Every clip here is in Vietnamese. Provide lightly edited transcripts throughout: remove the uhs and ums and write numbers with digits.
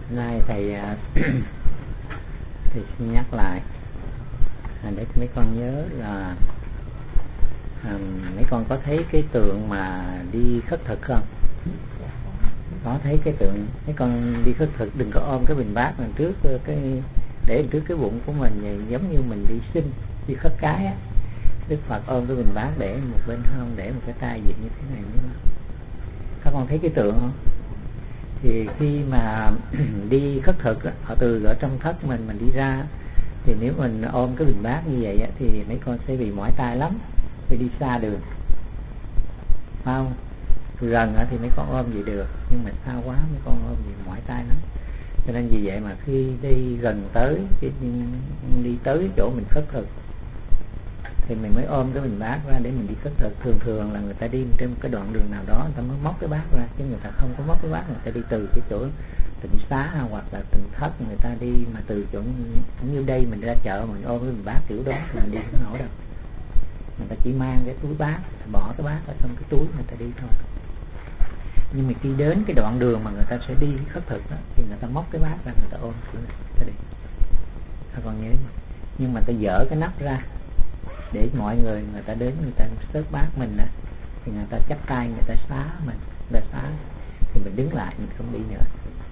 Nay thầy thầy xin nhắc lại để mấy con nhớ là mấy con có thấy cái tượng mà đi khất thực không? Có thấy cái tượng mấy con đi khất thực, đừng có ôm cái bình bát đằng trước cái để trước cái bụng của mình, giống như mình đi xin, đi khất cái á. Đức Phật ôm cái bình bát để một bên hông, để một cái tay dựng như thế này nữa. Các con thấy cái tượng không? Thì khi mà đi khất thực ở trong thất mình đi ra, thì nếu mình ôm cái bình bát như vậy thì mấy con sẽ bị mỏi tay lắm, phải đi xa đường, phải không? Gần thì mấy con ôm vậy được, nhưng mà xa quá mấy con ôm gì mỏi tay lắm. Cho nên vì vậy mà khi đi gần tới, đi tới chỗ mình khất thực thì mình mới ôm cái bình bát ra để mình đi khất thực. Thường là người ta đi trên một cái đoạn đường nào đó, người ta mới móc cái bát ra, chứ người ta không có móc cái bát, người ta đi từ cái chỗ tịnh xá hoặc là tịnh thất, người ta đi mà từ chỗ như đây mình ra chợ mình ôm cái bình bát kiểu đó thì mình đi không nổi đâu. Người ta chỉ mang cái túi bát, bỏ cái bát ở trong cái túi người ta đi thôi. Nhưng mà khi đến cái đoạn đường mà người ta sẽ đi khất thực đó, thì người ta móc cái bát ra, người ta ôm kiểu này, người ta đi. Các con nhớ, nhưng mà ta dỡ cái nắp ra để mọi người ta đến, người ta xớt bát mình thì người ta chắp tay, người ta xá mình, người ta xá thì mình đứng lại, mình không đi nữa,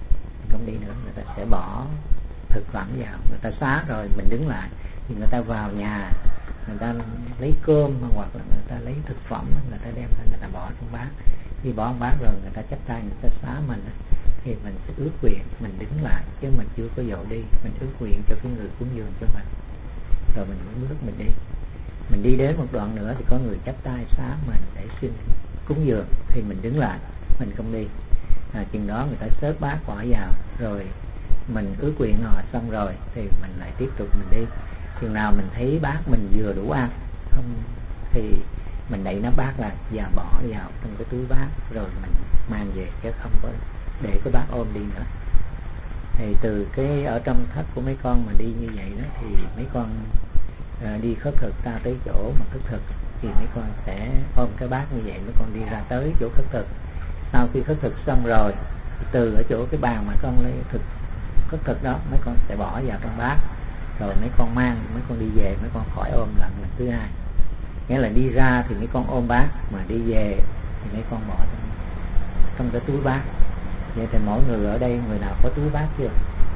người ta sẽ bỏ thực phẩm vào, người ta xá rồi mình đứng lại thì người ta vào nhà, người ta lấy cơm hoặc là người ta lấy thực phẩm, người ta đem ra, người ta bỏ trong bát. Khi bỏ trong bát rồi người ta chắp tay, người ta xá mình thì mình sẽ ước nguyện, mình đứng lại chứ mình chưa có dội đi, mình ước nguyện cho cái người cúng dường cho mình, rồi mình mới bước mình đi. Mình đi đến một đoạn nữa thì có người chắp tay xá mình để xin cúng dường thì mình đứng lại, mình không đi. Chừng đó người ta xớt bát bỏ vào, rồi mình ước nguyện rồi xong rồi thì mình lại tiếp tục mình đi. Chừng nào mình thấy bát mình vừa đủ ăn không thì mình đẩy nắp bát ra và bỏ vào trong cái túi bát, rồi mình mang về, chứ không có để cái bát ôm đi nữa. Thì từ cái ở trong thất của mấy con mà đi như vậy đó, thì mấy con đi khất thực ta tới chỗ mà khất thực thì mấy con sẽ ôm cái bát như vậy, mấy con đi ra tới chỗ khất thực. Sau khi khất thực xong rồi, từ ở chỗ cái bàn mà con lấy thực khất thực đó, mấy con sẽ bỏ vào trong bát, rồi mấy con mang, mấy con đi về, mấy con khỏi ôm lần thứ hai. Nghĩa là đi ra thì mấy con ôm bát, mà đi về thì mấy con bỏ trong cái túi bát. Vậy thì mỗi người ở đây người nào có túi bát chưa?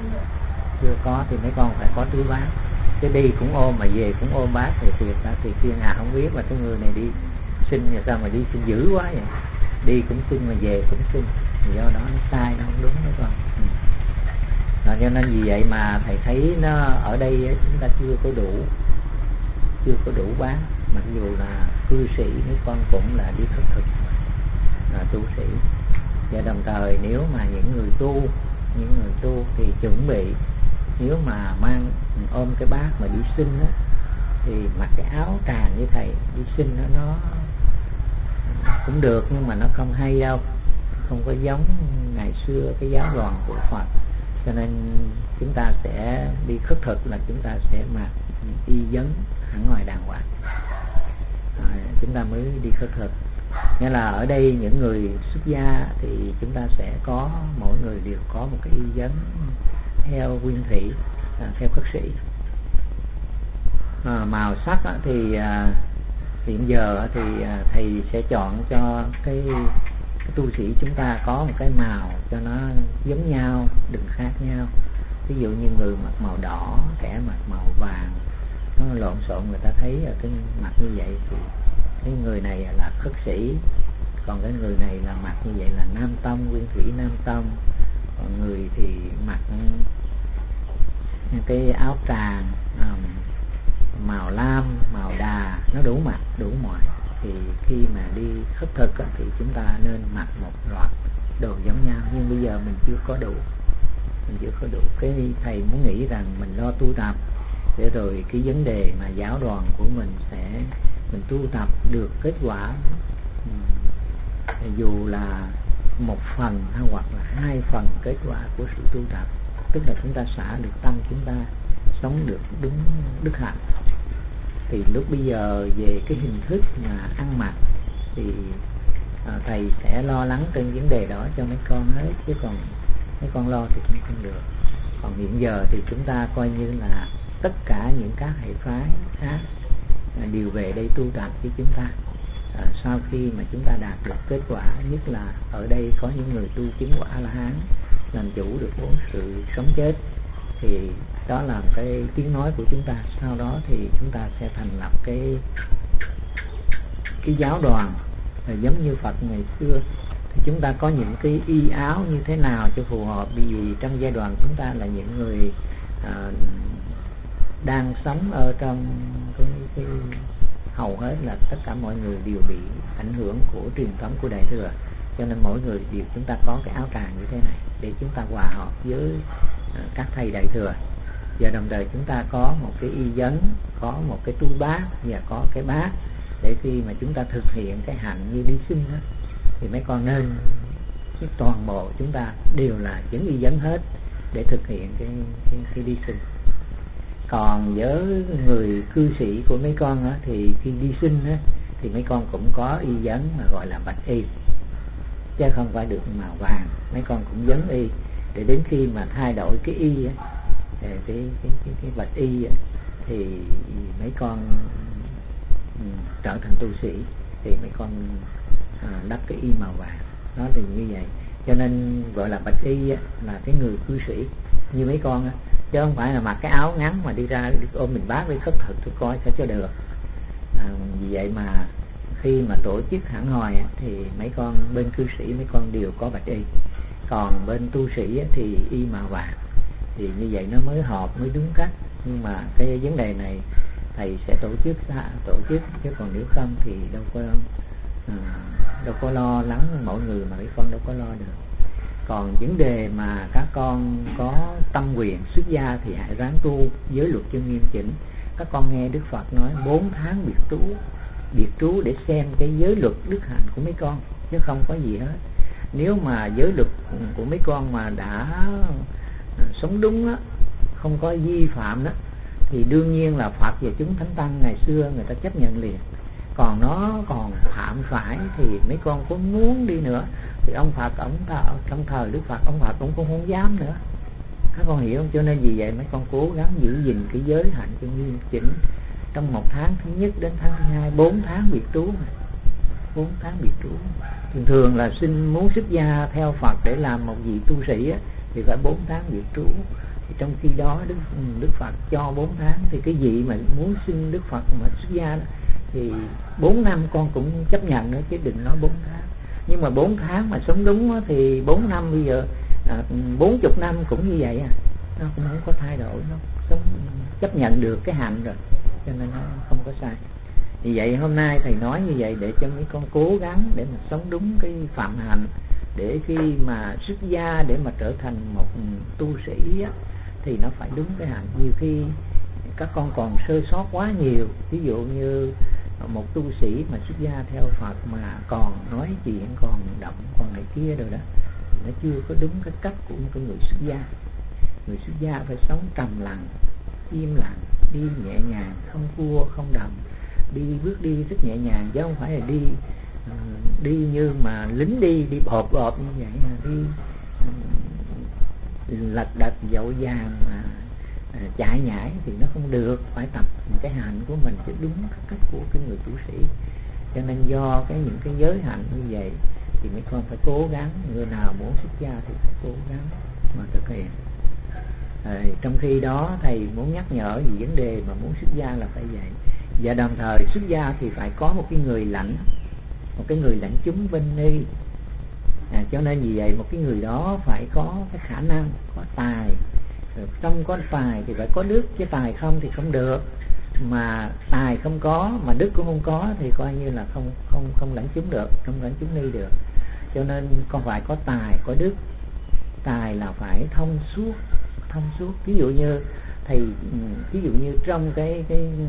Chưa có thì mấy con phải có túi bát. Chứ đi cũng ôm mà về cũng ôm bát thì tuyệt ra thì thiên hạ không biết là cái người này đi xin như sao mà đi xin dữ quá vậy. Đi cũng xin mà về cũng xin, do đó nó sai, nó không đúng mấy con. Cho nên vì vậy mà thầy thấy nó ở đây chúng ta chưa có đủ bát, mặc dù là cư sĩ mấy con cũng là đi khất thực, là tu sĩ. Và đồng thời nếu mà những người tu thì chuẩn bị, nếu mà ôm cái bát mà đi xin á, thì mặc cái áo tràng như thầy đi xin đó, nó cũng được nhưng mà nó không hay đâu, không có giống ngày xưa cái giáo đoàn của Phật. Cho nên chúng ta sẽ đi khất thực là chúng ta sẽ mặc y vấn hẳn ngoài đàng hoàng, chúng ta mới đi khất thực. Nghĩa là ở đây những người xuất gia thì chúng ta sẽ có, mỗi người đều có một cái y vấn theo nguyên thủy, theo khất sĩ. Màu sắc thì hiện giờ thì thầy sẽ chọn cho cái tu sĩ chúng ta có một cái màu cho nó giống nhau, đừng khác nhau. Ví dụ như người mặc màu đỏ, kẻ mặc màu vàng, nó lộn xộn, người ta thấy ở cái mặt như vậy thì cái người này là khất sĩ, còn cái người này là mặc như vậy là nam tông, nguyên thủy nam tông. Còn người thì mặc cái áo tràng màu lam, màu đà, nó đủ mặt, đủ mọi. Thì khi mà đi khất thực thì chúng ta nên mặc một loạt đồ giống nhau, nhưng bây giờ mình chưa có đủ. Cái thầy muốn nghĩ rằng mình lo tu tập để rồi cái vấn đề mà giáo đoàn của mình tu tập được kết quả, dù là một phần hay hoặc là 2 phần kết quả của sự tu tập, tức là chúng ta xả được tâm, chúng ta sống được đúng đức hạnh. Thì lúc bây giờ về cái hình thức mà ăn mặc thì thầy sẽ lo lắng trên vấn đề đó cho mấy con hết, chứ còn mấy con lo thì cũng không được. Còn hiện giờ thì chúng ta coi như là tất cả những các hệ phái khác đều về đây tu tập với chúng ta. Sau khi mà chúng ta đạt được kết quả, nhất là ở đây có những người tu chứng quả A-la-hán, làm chủ được bốn sự sống chết, thì đó là cái tiếng nói của chúng ta. Sau đó thì chúng ta sẽ thành lập cái giáo đoàn, giống như Phật ngày xưa. Thì chúng ta có những cái y áo như thế nào cho phù hợp, vì trong giai đoạn chúng ta là những người đang sống ở trong cái hầu hết là tất cả mọi người đều bị ảnh hưởng của truyền thống của Đại Thừa, cho nên mỗi người đều chúng ta có cái áo tràng như thế này để chúng ta hòa hợp với các thầy Đại Thừa. Và đồng thời chúng ta có một cái y vấn, có một cái túi bát và có cái bát, để khi mà chúng ta thực hiện cái hạnh như đi sinh đó, thì mấy con nên toàn bộ chúng ta đều là chứng y vấn hết để thực hiện cái đi sinh. Còn với người cư sĩ của mấy con á, thì khi đi sinh á, thì mấy con cũng có y vấn mà gọi là bạch y, chứ không phải được màu vàng. Mấy con cũng vấn y để đến khi mà thay đổi cái y á, cái bạch y á, thì mấy con trở thành tu sĩ, thì mấy con đắp cái y màu vàng. Nó thì như vậy, cho nên gọi là bạch y á, là cái người cư sĩ như mấy con á, chứ không phải là mặc cái áo ngắn mà đi ra ôm mình bát đi khất thực tôi coi sao cho được. Vì vậy mà khi mà tổ chức hẳn hòi thì mấy con bên cư sĩ mấy con đều có bạch y, còn bên tu sĩ thì y màu vàng, thì như vậy nó mới hợp, mới đúng cách. Nhưng mà cái vấn đề này thầy sẽ tổ chức, chứ còn nếu không thì đâu có lo lắng mỗi người mà mấy con đâu có lo được. Còn vấn đề mà các con có tâm quyền xuất gia thì hãy ráng tu giới luật cho nghiêm chỉnh. Các con nghe Đức Phật nói 4 tháng biệt trú để xem cái giới luật đức hạnh của mấy con, chứ không có gì hết. Nếu mà giới luật của mấy con mà đã sống đúng đó, không có vi phạm đó, thì đương nhiên là Phật và chúng thánh tăng ngày xưa người ta chấp nhận liền. Còn nó còn phạm phải thì mấy con có muốn đi nữa thì ông Phật trong thời Đức Phật, ông Phật cũng không dám nữa. Các con hiểu không? Cho nên vì vậy mấy con cố gắng giữ gìn cái giới hạnh cho nghiêm chỉnh. Trong một tháng thứ nhất đến tháng thứ hai, 4 tháng biệt trú, 4 tháng biệt trú. Thường là muốn xuất gia theo Phật để làm một vị tu sĩ á, thì phải 4 tháng biệt trú. Thì trong khi đó Đức Phật cho 4 tháng, thì cái vị mà muốn xin Đức Phật mà xuất gia đó, thì 4 năm con cũng chấp nhận nữa, chứ đừng nói 4 tháng. Nhưng mà 4 tháng mà sống đúng đó, thì 4 năm bây giờ 40 năm cũng như vậy nó cũng không có thay đổi, nó sống chấp nhận được cái hạnh rồi, cho nên nó không có sai. Vì vậy hôm nay thầy nói như vậy để cho mấy con cố gắng để mà sống đúng cái phạm hạnh, để khi mà xuất gia để mà trở thành một tu sĩ á, thì nó phải đúng cái hạnh. Nhiều khi các con còn sơ sót quá nhiều, ví dụ như một tu sĩ mà xuất gia theo Phật mà còn nói chuyện, còn động, còn này kia rồi đó, thì nó chưa có đúng cái cách của một người xuất gia. Người xuất gia phải sống trầm lặng, im lặng, đi nhẹ nhàng, không vua không đầm, bước đi rất nhẹ nhàng, chứ không phải là đi như mà lính đi bộp như vậy, đi lật đật dội vàng mà chạy nhảy thì nó không được. Phải tập cái hạnh của mình cho đúng cách của cái người tu sĩ. Cho nên do những cái giới hạnh như vậy thì mấy con phải cố gắng, người nào muốn xuất gia thì phải cố gắng mà thực hiện. Trong khi đó thầy muốn nhắc nhở về vấn đề mà muốn xuất gia là phải vậy. Và đồng thời xuất gia thì phải có một cái người lãnh chúng bên ni. Cho nên vì vậy một cái người đó phải có cái khả năng, có tài. Trong có tài thì phải có đức, chứ tài không thì không được. Mà tài không có mà đức cũng không có thì coi như là không lãnh chúng được, không lãnh chúng ni được. Cho nên con phải có tài, có đức. Tài là phải thông suốt. Ví dụ như thầy, ví dụ như trong cái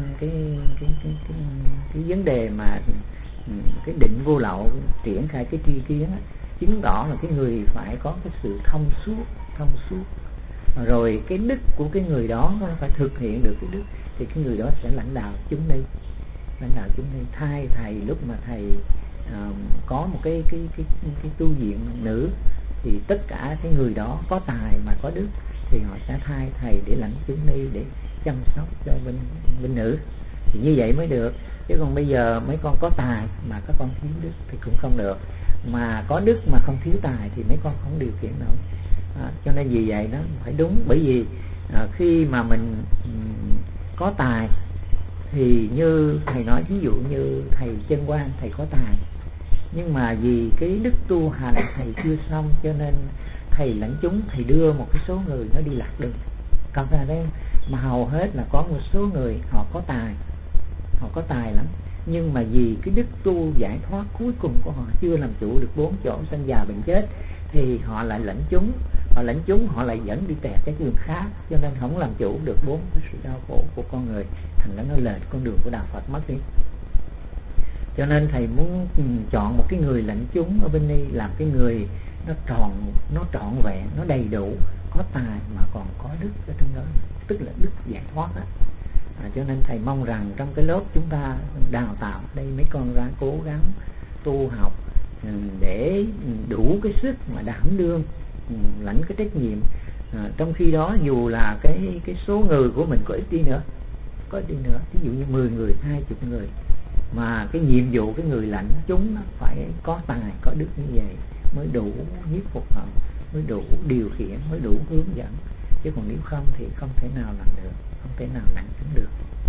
vấn đề mà cái định vô lậu, triển khai cái tri kiến á, chứng tỏ là cái người phải có cái sự thông suốt. Rồi cái đức của cái người đó phải thực hiện được cái đức, thì cái người đó sẽ lãnh đạo chúng ni. Thay thầy lúc mà thầy có một cái tu viện nữ, thì tất cả cái người đó có tài mà có đức thì họ sẽ thay thầy để lãnh chúng ni, để chăm sóc cho bên nữ, thì như vậy mới được. Chứ còn bây giờ mấy con có tài mà các con thiếu đức thì cũng không được, mà có đức mà không thiếu tài thì mấy con không điều khiển nổi. Cho nên vì vậy nó phải đúng, bởi vì khi mà mình có tài thì như thầy nói, ví dụ như thầy Chân Quang, thầy có tài, nhưng mà vì cái đức tu hành thầy chưa xong, cho nên thầy lãnh chúng, thầy đưa một cái số người nó đi lạc đường. Còn ra đây mà hầu hết là có một số người họ có tài lắm, nhưng mà vì cái đức tu giải thoát cuối cùng của họ chưa làm chủ được 4 chỗ sanh già bệnh chết, thì họ lại lãnh chúng, họ lại dẫn đi tẹt cái đường khác, cho nên không làm chủ được 4 cái sự đau khổ của con người, thành ra nó lệch con đường của đạo Phật mất đi. Cho nên thầy muốn chọn một cái người lãnh chúng ở bên đây, làm cái người nó trọn vẹn, nó đầy đủ, có tài mà còn có đức ở trong đó, tức là đức giải thoát đó. Cho nên thầy mong rằng trong cái lớp chúng ta đào tạo đây mấy con ra cố gắng tu học để đủ cái sức mà đảm đương lãnh cái trách nhiệm. Trong khi đó dù là cái số người của mình có ít đi nữa, ví dụ như 10 người, 20 người, mà cái nhiệm vụ cái người lãnh chúng phải có tài có đức như vậy mới đủ nhiếp phục họ, mới đủ điều khiển, mới đủ hướng dẫn. Chứ còn nếu không thì không thể nào làm được, không thể nào lãnh chúng được.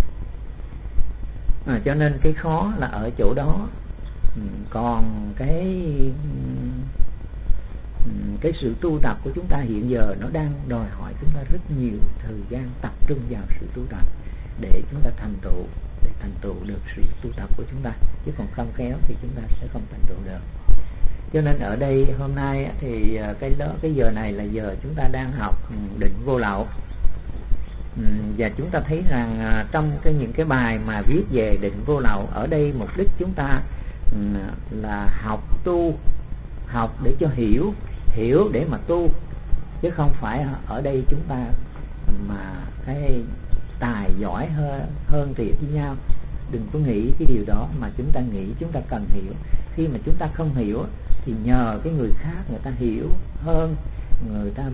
Cho nên cái khó là ở chỗ đó. Còn cái sự tu tập của chúng ta hiện giờ nó đang đòi hỏi chúng ta rất nhiều thời gian tập trung vào sự tu tập để chúng ta thành tựu được sự tu tập của chúng ta, chứ còn không khéo thì chúng ta sẽ không thành tựu được. Cho nên ở đây hôm nay thì cái giờ này là giờ chúng ta đang học định vô lậu. Và chúng ta thấy rằng trong những cái bài mà viết về định vô lậu, ở đây mục đích chúng ta là học để cho hiểu để mà tu, chứ không phải ở đây chúng ta mà cái tài giỏi hơn thiệt với nhau. Đừng có nghĩ cái điều đó, mà chúng ta nghĩ chúng ta cần hiểu. Khi mà chúng ta không hiểu thì nhờ cái người khác, người ta hiểu hơn, người ta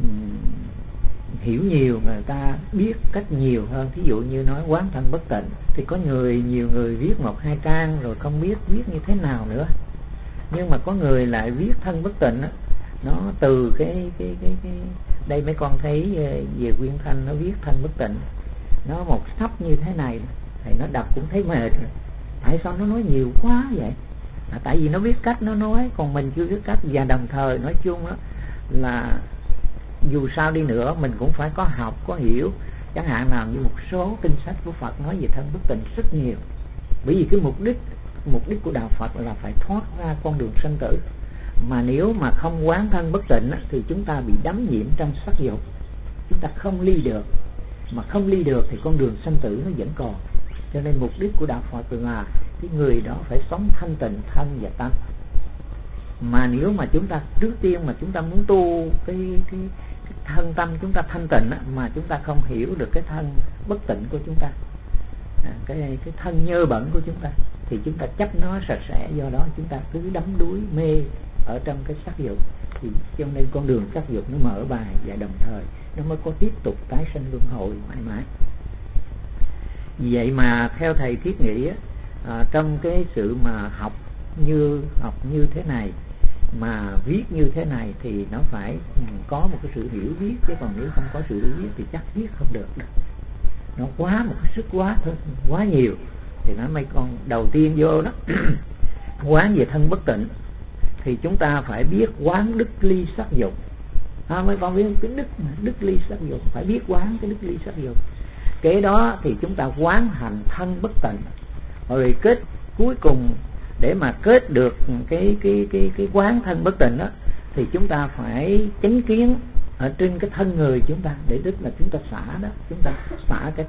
hiểu nhiều, người ta biết cách nhiều hơn. Thí dụ như nói quán thân bất tịnh thì có nhiều người viết 1-2 trang rồi không biết viết như thế nào nữa, nhưng mà có người lại viết thân bất tịnh đó, nó từ cái đây mấy con thấy về Quyên Thanh nó viết thân bất tịnh, nó một sắp như thế này, thầy nó đọc cũng thấy mệt. Tại sao nó nói nhiều quá vậy? Tại vì nó biết cách nó nói, còn mình chưa biết cách. Và đồng thời nói chung đó là dù sao đi nữa mình cũng phải có học, có hiểu. Chẳng hạn nào như một số kinh sách của Phật nói về thân bất tịnh rất nhiều, bởi vì cái mục đích của đạo Phật là phải thoát ra con đường sanh tử. Mà nếu mà không quán thân bất tịnh thì chúng ta bị đắm nhiễm trong sắc dục, chúng ta không ly được. Mà không ly được thì con đường sanh tử nó vẫn còn. Cho nên mục đích của đạo Phật là cái người đó phải sống thanh tịnh thân và tâm. Mà nếu mà chúng ta trước tiên mà chúng ta muốn tu cái thân tâm chúng ta thanh tịnh mà chúng ta không hiểu được cái thân bất tịnh của chúng ta, cái thân nhơ bẩn của chúng ta, thì chúng ta chấp nó sạch sẽ. Do đó chúng ta cứ đắm đuối mê ở trong cái sắc dục, thì cho nên con đường sắc dục nó mở bài, và đồng thời nó mới có tiếp tục tái sanh luân hồi mãi mãi. Vì vậy mà theo thầy thiết nghĩ trong cái sự mà học như thế này mà viết như thế này thì nó phải có một cái sự hiểu biết, chứ còn nếu không có sự hiểu biết thì chắc viết không được đâu. Nó quá một cái sức quá nhiều. Thì nói mấy con đầu tiên vô đó quán về thân bất tịnh thì chúng ta phải biết quán đức ly sắc dục. Mấy con biết cái đức ly sắc dục, phải biết quán cái đức ly sắc dục. Kế đó thì chúng ta quán hành thân bất tịnh, rồi kết cuối cùng để mà kết được cái quán thân bất tịnh đó thì chúng ta phải chánh kiến ở trên cái thân người chúng ta, để tức là chúng ta xả cái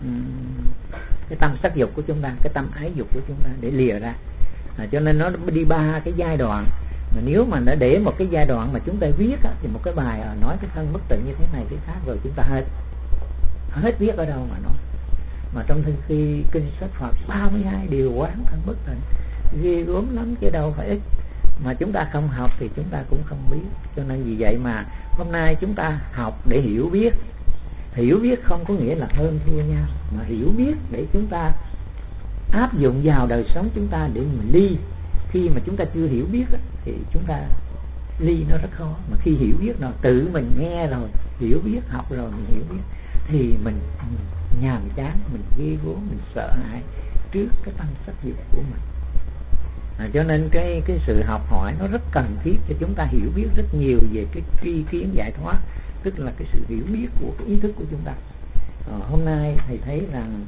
tâm sắc dục của chúng ta, cái tâm ái dục của chúng ta để lìa ra. Cho nên nó đi 3 cái giai đoạn. Mà nếu mà đã để một cái giai đoạn mà chúng ta viết thì một cái bài nói cái thân bất tịnh như thế này thế khác, rồi chúng ta hết viết ở đâu mà nói. Mà trong khi kinh sách Phật 32 điều quán thân bất tịnh ghê gớm lắm chứ đâu phải ít. mà chúng ta không học thì chúng ta cũng không biết. Cho nên vì vậy mà hôm nay chúng ta học để hiểu biết. Hiểu biết không có nghĩa là hơn thua nhau, mà hiểu biết để chúng ta áp dụng vào đời sống chúng ta để mình ly. Khi mà chúng ta chưa hiểu biết thì chúng ta ly nó rất khó. Mà khi hiểu biết rồi, tự mình nghe rồi, hiểu biết, học rồi mình hiểu biết, thì mình nhàm chán, mình ghê gớm, mình sợ hãi trước cái tâm sắc dục của mình. Cho nên cái sự học hỏi nó rất cần thiết cho chúng ta hiểu biết rất nhiều về cái tri kiến giải thoát, tức là cái sự hiểu biết của cái ý thức của chúng ta. Hôm nay thầy thấy rằng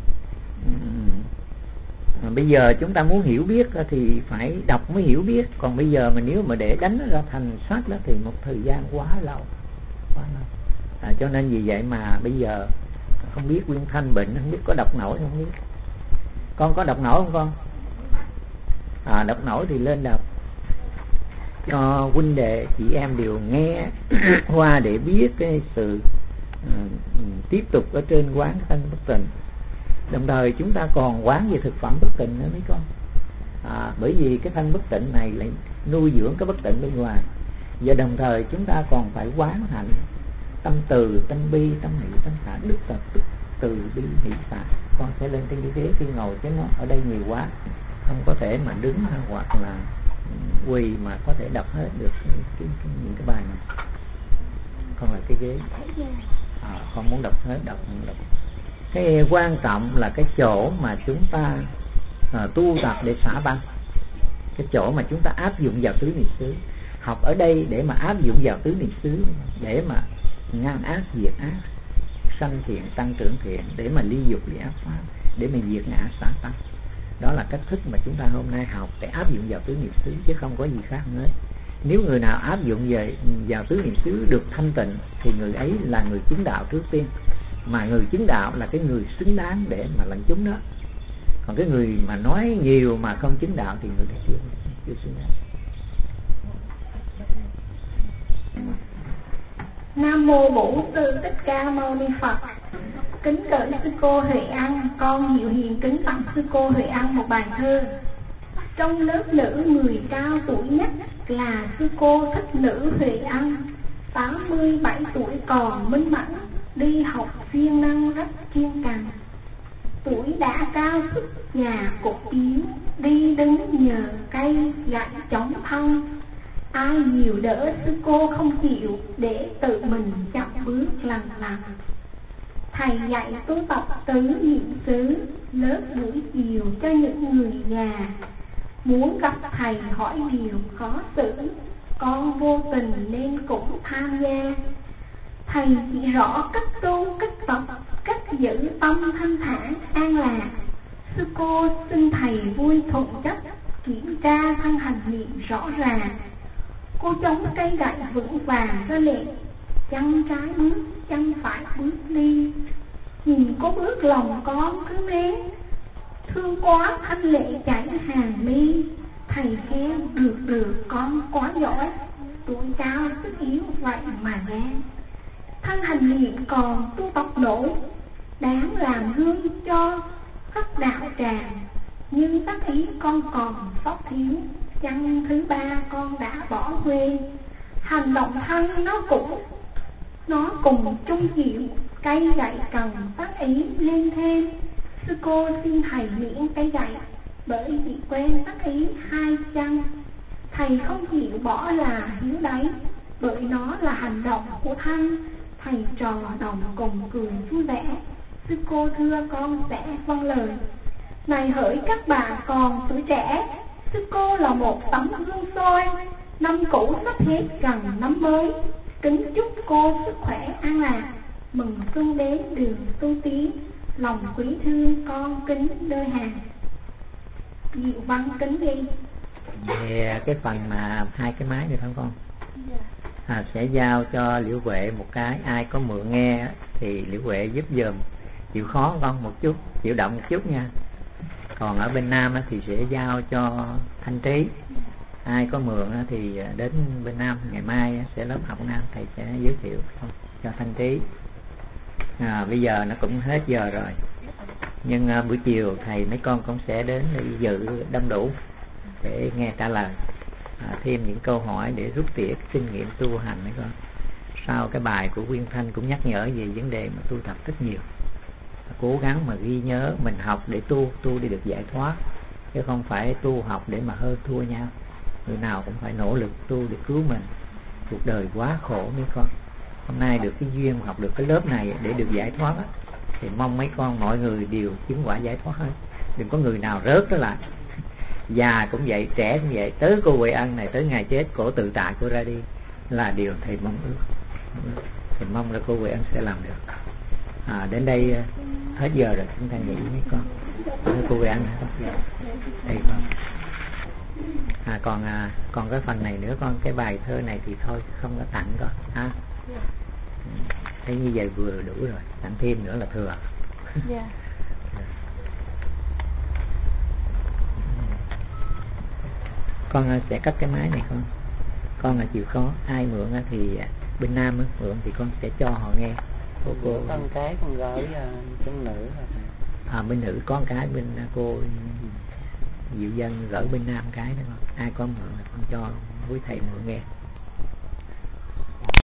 bây giờ chúng ta muốn hiểu biết thì phải đọc mới hiểu biết. Còn bây giờ mà nếu mà để đánh nó ra thành sách đó thì một thời gian quá lâu. Cho nên vì vậy mà bây giờ không biết Quyên Thanh bệnh, không biết có đọc nổi không biết. Con có đọc nổi không con? Đọc nổi thì lên đọc cho huynh đệ chị em đều nghe qua để biết cái sự tiếp tục ở trên quán thanh bất tịnh. Đồng thời chúng ta còn quán về thực phẩm bất tịnh nữa mấy con. Bởi vì cái thanh bất tịnh này lại nuôi dưỡng cái bất tịnh bên ngoài. Và đồng thời chúng ta còn phải quán hạnh tâm từ, tâm bi, tâm hỷ, tâm xả, đức tập, tức từ bi hỷ xả. Con sẽ lên trên cái ghế khi ngồi chứ nó ở đây nhiều quá, không có thể mà đứng hoặc là quỳ mà có thể đọc hết được những cái bài này. Con là cái ghế, con muốn đọc hết đọc. Cái quan trọng là cái chỗ mà chúng ta tu tập để xả băng, cái chỗ mà chúng ta áp dụng vào tứ niệm xứ. Học ở đây để mà áp dụng vào tứ niệm xứ, để mà ngăn ác diệt ác, sanh thiện tăng trưởng thiện, để mà ly dục ly ác pháp, để mà diệt ngã xả tâm. Đó là cách thức mà chúng ta hôm nay học để áp dụng vào tứ niệm xứ, chứ không có gì khác nữa. Nếu người nào áp dụng vào tứ niệm xứ được thanh tịnh thì người ấy là người chứng đạo trước tiên. Mà người chứng đạo là cái người xứng đáng để mà lãnh chúng đó. Còn cái người mà nói nhiều mà không chứng đạo thì người đó chưa xứng đáng. Nam mô Bổn Sư Thích Ca Mâu Ni Phật. Kính cẩn sư cô Huệ An, con Diệu Hiền kính tặng sư cô Huệ An một bài thơ. Trong lớp nữ người cao tuổi nhất là sư cô Thích Nữ Huệ An, 87 tuổi còn minh mẫn, đi học siêng năng rất kiên cằn. Tuổi đã cao sức già cột yếu, đi đứng nhờ cây gậy chống thân. Ai nhiều đỡ sư cô không chịu, để tự mình chậm bước lần lần. Thầy dạy tu tập tứ niệm xứ, lớp buổi chiều cho những người già. Muốn gặp thầy hỏi điều khó xử, con vô tình nên cũng tham gia. Thầy chỉ rõ cách tu, cách tập, cách giữ tâm thanh thản an lạc. Sư cô xin thầy vui thuận chất, kiểm tra thân hành niệm rõ ràng. Cô chống cây gậy vững vàng ra lệnh, chân trái bước, chân phải bước đi. Nhìn cô bước lòng con cứ mến, thương quá thanh lệ chảy hàng mi. Thầy khen được con quá giỏi, tuổi cao sức yếu vậy mà gan. Thân hành niệm còn tu tập nổi, đáng làm gương cho các đạo tràng. Nhưng tác ý con còn sót thiếu, chân thứ ba con đã bỏ quên. Hành động thân nó cùng chung chịu, cây gậy cần tác ý lên thêm. Sư cô xin thầy miễn cây gậy, bởi vì quen tác ý hai chân. Thầy không chịu bỏ là hiếu đấy, bởi nó là hành động của thân. Thầy trò đồng cùng cười vui vẻ, sư cô thưa con sẽ vâng lời. Này hỡi các bà còn tuổi trẻ, sư cô là một tấm gương soi. Năm cũ sắp hết gần năm mới, kính chúc cô sức khỏe an lạc, mừng xuân đến đường tu tiến. Lòng quý thương con kính đôi hàng. Diệu Văn kính đi. Về cái phần mà hai cái máy này phải không con? Sẽ giao cho Liễu Huệ một cái. Ai có mượn nghe thì Liễu Huệ giúp giùm. Chịu khó con một chút, chịu động một chút nha. Còn ở bên Nam thì sẽ giao cho Thanh Trí. Ai có mượn thì đến bên Nam, ngày mai sẽ lớp học Nam thầy sẽ giới thiệu cho Thanh Trí. Bây giờ nó cũng hết giờ rồi, nhưng buổi chiều thầy mấy con cũng sẽ đến để dự đông đủ để nghe trả lời. thêm những câu hỏi để rút tỉa kinh nghiệm tu hành đấy con. Sau cái bài của Quyên Thanh cũng nhắc nhở về vấn đề mà tu tập rất nhiều, cố gắng mà ghi nhớ mình học để tu để được giải thoát, chứ không phải tu học để mà hơn thua nhau. Người nào cũng phải nỗ lực tu để cứu mình. Cuộc đời quá khổ mấy con. Hôm nay được cái duyên học được cái lớp này để được giải thoát á, thì mong mấy con mọi người đều chứng quả giải thoát hết. Đừng có người nào rớt đó lại. Già cũng vậy, trẻ cũng vậy, tới cô Huệ Ân này tới ngày chết cổ tự tại cô ra đi là điều thầy mong ước. Thì mong là cô Huệ Ân sẽ làm được. Đến đây hết giờ rồi, chúng ta nghỉ mấy con. Cô Huệ Ân đây con. Còn cái phần này nữa con, cái bài thơ này thì thôi không có tặng con ha. Thấy như vậy vừa đủ rồi, tặng thêm nữa là thừa. Yeah. Con sẽ cắt cái máy này con là chịu khó, ai mượn thì bên Nam mượn thì con sẽ cho họ nghe. Cô con cái con gửi bên nữ bên nữ con cái bên cô Diệu Dân gửi bên Nam cái đó con. Ai có mượn là con cho quý thầy mượn nghe.